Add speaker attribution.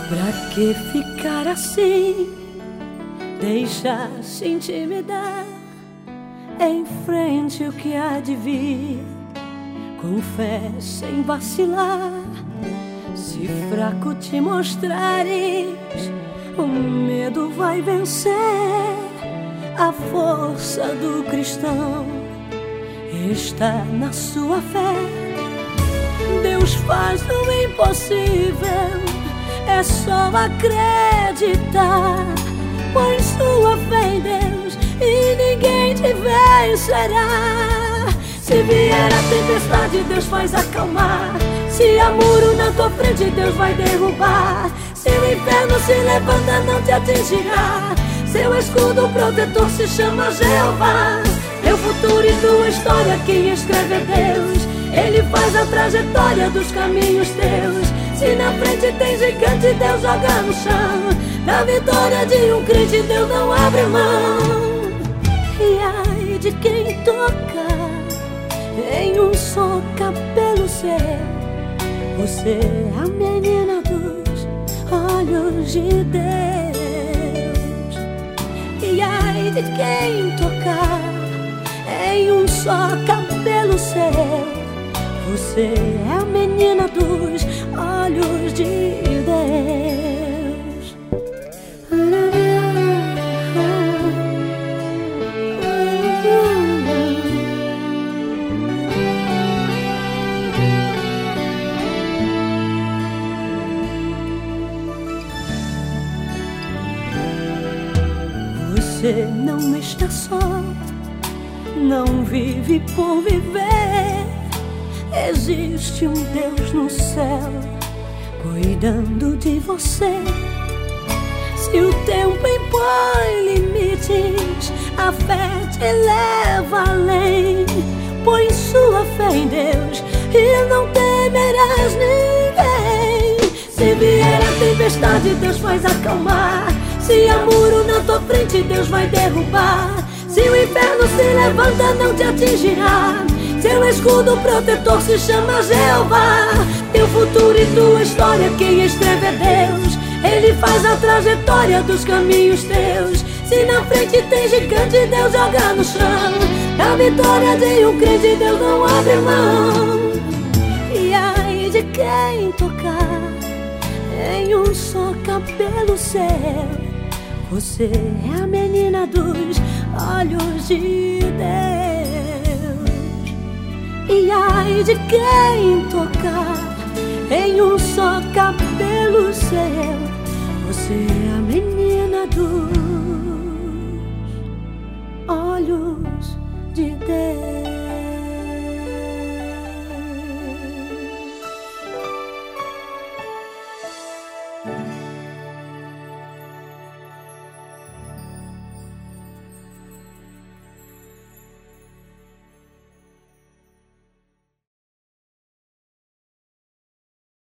Speaker 1: Pra que ficar assim? Deixa-se intimidar. Enfrente o que há de vir, com fé sem vacilar. Se fraco te mostrares, o medo vai vencer. A força do cristão está na sua fé. Deus faz o impossível, é só acreditar. Põe sua fé em Deus e ninguém te vencerá. Se vier a tempestade, Deus faz acalmar. Se há muro na tua frente, Deus vai derrubar. Se o inferno se levanta, não te atingirá. Seu escudo protetor se chama Jeová. Teu futuro e tua história, quem escreve é Deus. Ele faz a trajetória dos caminhos teus. Se na frente tem gigante, Deus joga no chão. Na vitória de um crente, Deus não abre mão. E ai de quem tocar em um só cabelo seu. Você é a menina dos olhos de Deus. E ai de quem tocar em um só cabelo seu. Você é a menina dos olhos de Deus. Você não está só, não vive por viver. Existe um Deus no céu cuidando de você. Se o tempo impõe limites, a fé te leva além. Põe sua fé em Deus e não temerás ninguém. Se vier a tempestade, Deus faz acalmar. Se há muro na tua frente, Deus vai derrubar. Se o inferno se levanta, não te atingirá. Seu escudo protetor se chama Jeová. Teu futuro e tua história, quem escreve é Deus. Ele faz a trajetória dos caminhos teus. Se na frente tem gigante, Deus joga no chão. Na vitória de um crente, Deus não abre mão. E ai de quem tocar em um só cabelo seu. Você é a menina dos olhos de Deus. E ai de quem tocar em um só cabelo seu. Você é a menina dos olhos de Deus.